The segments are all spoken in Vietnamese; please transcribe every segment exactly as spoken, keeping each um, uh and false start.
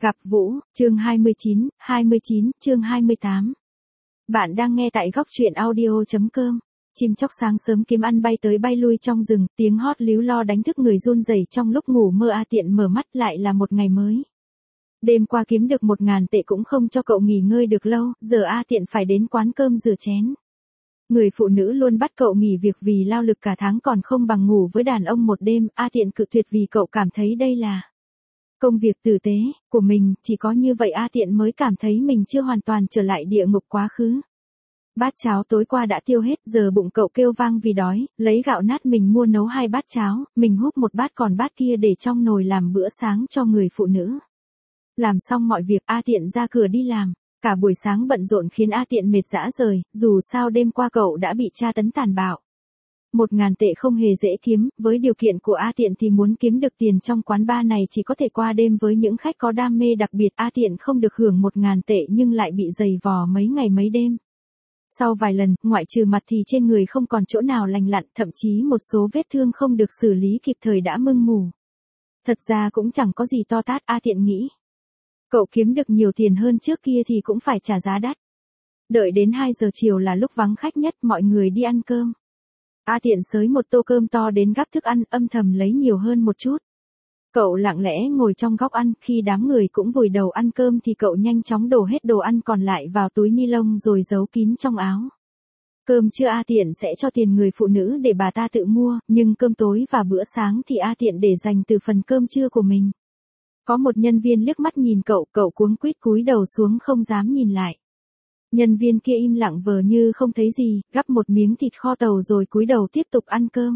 Gặp Vũ, chương hai mươi chín, hai mươi chín, chương hai mươi tám. Bạn đang nghe tại góc truyện audio chấm com. Chim chóc sáng sớm kiếm ăn bay tới bay lui trong rừng, tiếng hót líu lo đánh thức người run rẩy trong lúc ngủ mơ. A Tiện mở mắt, lại là một ngày mới. Đêm qua kiếm được một ngàn tệ cũng không cho cậu nghỉ ngơi được lâu, giờ A Tiện phải đến quán cơm rửa chén. Người phụ nữ luôn bắt cậu nghỉ việc vì lao lực cả tháng còn không bằng ngủ với đàn ông một đêm. A Tiện cự tuyệt vì cậu cảm thấy đây là công việc tử tế của mình, chỉ có như vậy A Tiện mới cảm thấy mình chưa hoàn toàn trở lại địa ngục quá khứ. Bát cháo tối qua đã tiêu hết, giờ bụng cậu kêu vang vì đói, lấy gạo nát mình mua nấu hai bát cháo, mình húp một bát còn bát kia để trong nồi làm bữa sáng cho người phụ nữ. Làm xong mọi việc, A Tiện ra cửa đi làm. Cả buổi sáng bận rộn khiến A Tiện mệt rã rời, dù sao đêm qua cậu đã bị tra tấn tàn bạo. Một ngàn tệ không hề dễ kiếm, với điều kiện của A Tiện thì muốn kiếm được tiền trong quán bar này chỉ có thể qua đêm với những khách có đam mê đặc biệt. A Tiện không được hưởng một ngàn tệ nhưng lại bị giày vò mấy ngày mấy đêm. Sau vài lần, ngoại trừ mặt thì trên người không còn chỗ nào lành lặn, thậm chí một số vết thương không được xử lý kịp thời đã mưng mù. Thật ra cũng chẳng có gì to tát, A Tiện nghĩ. Cậu kiếm được nhiều tiền hơn trước kia thì cũng phải trả giá đắt. Đợi đến hai giờ chiều là lúc vắng khách nhất, mọi người đi ăn cơm. A Tiện xới một tô cơm to đến gắp thức ăn, âm thầm lấy nhiều hơn một chút. Cậu lặng lẽ ngồi trong góc ăn, khi đám người cũng vùi đầu ăn cơm thì cậu nhanh chóng đổ hết đồ ăn còn lại vào túi ni lông rồi giấu kín trong áo. Cơm trưa A Tiện sẽ cho tiền người phụ nữ để bà ta tự mua, nhưng cơm tối và bữa sáng thì A Tiện để dành từ phần cơm trưa của mình. Có một nhân viên liếc mắt nhìn cậu, cậu cuống quýt cúi đầu xuống không dám nhìn lại. Nhân viên kia im lặng vờ như không thấy gì, gắp một miếng thịt kho tàu rồi cúi đầu tiếp tục ăn cơm.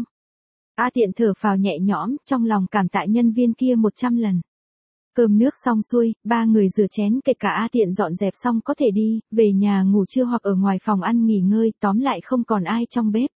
A Tiện thở phào nhẹ nhõm, trong lòng cảm tạ nhân viên kia một trăm lần. Cơm nước xong xuôi, ba người rửa chén kể cả A Tiện dọn dẹp xong có thể đi, về nhà ngủ trưa hoặc ở ngoài phòng ăn nghỉ ngơi, tóm lại không còn ai trong bếp.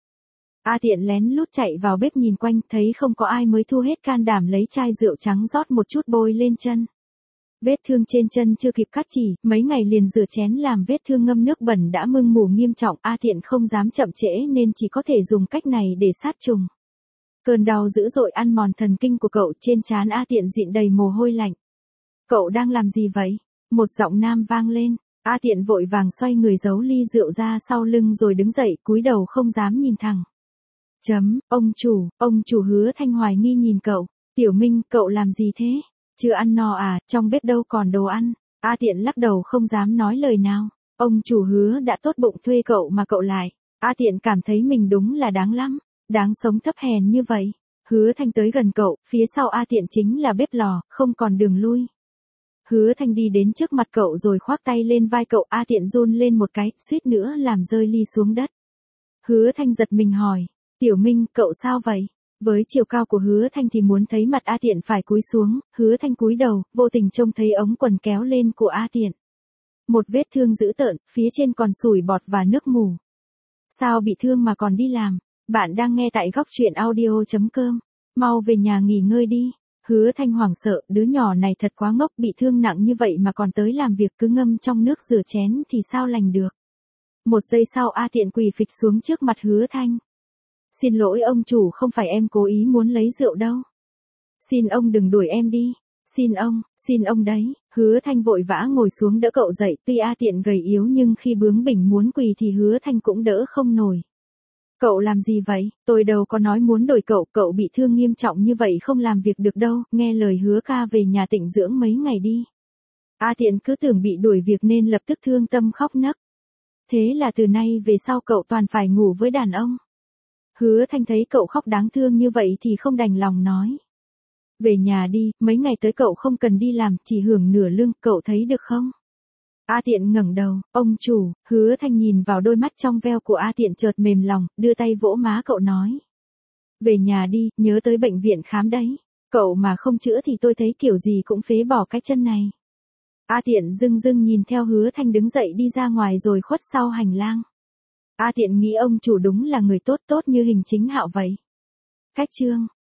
A Tiện lén lút chạy vào bếp nhìn quanh, thấy không có ai mới thu hết can đảm lấy chai rượu trắng rót một chút bôi lên chân. Vết thương trên chân chưa kịp cắt chỉ, mấy ngày liền rửa chén làm vết thương ngâm nước bẩn đã mưng mủ nghiêm trọng. A Tiện không dám chậm trễ nên chỉ có thể dùng cách này để sát trùng. Cơn đau dữ dội ăn mòn thần kinh của cậu, trên trán A Tiện dịn đầy mồ hôi lạnh. Cậu đang làm gì vậy? Một giọng nam vang lên. A Tiện vội vàng xoay người giấu ly rượu ra sau lưng rồi đứng dậy, cúi đầu không dám nhìn thẳng. Chấm, ông chủ, ông chủ Hứa Thanh hoài nghi nhìn cậu. Tiểu Minh, cậu làm gì thế? Chưa ăn no à, trong bếp đâu còn đồ ăn. A Tiện lắc đầu không dám nói lời nào. Ông chủ Hứa đã tốt bụng thuê cậu mà cậu lại. A Tiện cảm thấy mình đúng là đáng lắm. Đáng sống thấp hèn như vậy. Hứa Thanh tới gần cậu, phía sau A Tiện chính là bếp lò, không còn đường lui. Hứa Thanh đi đến trước mặt cậu rồi khoác tay lên vai cậu. A Tiện run lên một cái, suýt nữa làm rơi ly xuống đất. Hứa Thanh giật mình hỏi. Tiểu Minh, cậu sao vậy? Với chiều cao của Hứa Thanh thì muốn thấy mặt A Tiện phải cúi xuống. Hứa Thanh cúi đầu, vô tình trông thấy ống quần kéo lên của A Tiện. Một vết thương dữ tợn, phía trên còn sủi bọt và nước mù. Sao bị thương mà còn đi làm? Bạn đang nghe tại góc truyện audio chấm com. Mau về nhà nghỉ ngơi đi. Hứa Thanh hoảng sợ, đứa nhỏ này thật quá ngốc, bị thương nặng như vậy mà còn tới làm việc, cứ ngâm trong nước rửa chén thì sao lành được. Một giây sau A Tiện quỳ phịch xuống trước mặt Hứa Thanh. Xin lỗi ông chủ, không phải em cố ý muốn lấy rượu đâu. Xin ông đừng đuổi em đi. Xin ông, xin ông đấy. Hứa Thanh vội vã ngồi xuống đỡ cậu dậy, tuy A Tiện gầy yếu nhưng khi bướng bỉnh muốn quỳ thì Hứa Thanh cũng đỡ không nổi. Cậu làm gì vậy? Tôi đâu có nói muốn đổi cậu, cậu bị thương nghiêm trọng như vậy không làm việc được đâu, nghe lời Hứa ca về nhà tĩnh dưỡng mấy ngày đi. A Tiện cứ tưởng bị đuổi việc nên lập tức thương tâm khóc nấc. Thế là từ nay về sau cậu toàn phải ngủ với đàn ông. Hứa Thanh thấy cậu khóc đáng thương như vậy thì không đành lòng nói. Về nhà đi, mấy ngày tới cậu không cần đi làm, chỉ hưởng nửa lương, cậu thấy được không? A Tiện ngẩng đầu, ông chủ. Hứa Thanh nhìn vào đôi mắt trong veo của A Tiện chợt mềm lòng, đưa tay vỗ má cậu nói. Về nhà đi, nhớ tới bệnh viện khám đấy. Cậu mà không chữa thì tôi thấy kiểu gì cũng phế bỏ cái chân này. A Tiện dưng dưng nhìn theo Hứa Thanh đứng dậy đi ra ngoài rồi khuất sau hành lang. A Tiện nghĩ ông chủ đúng là người tốt tốt như hình chính hạo vậy. Cách chương.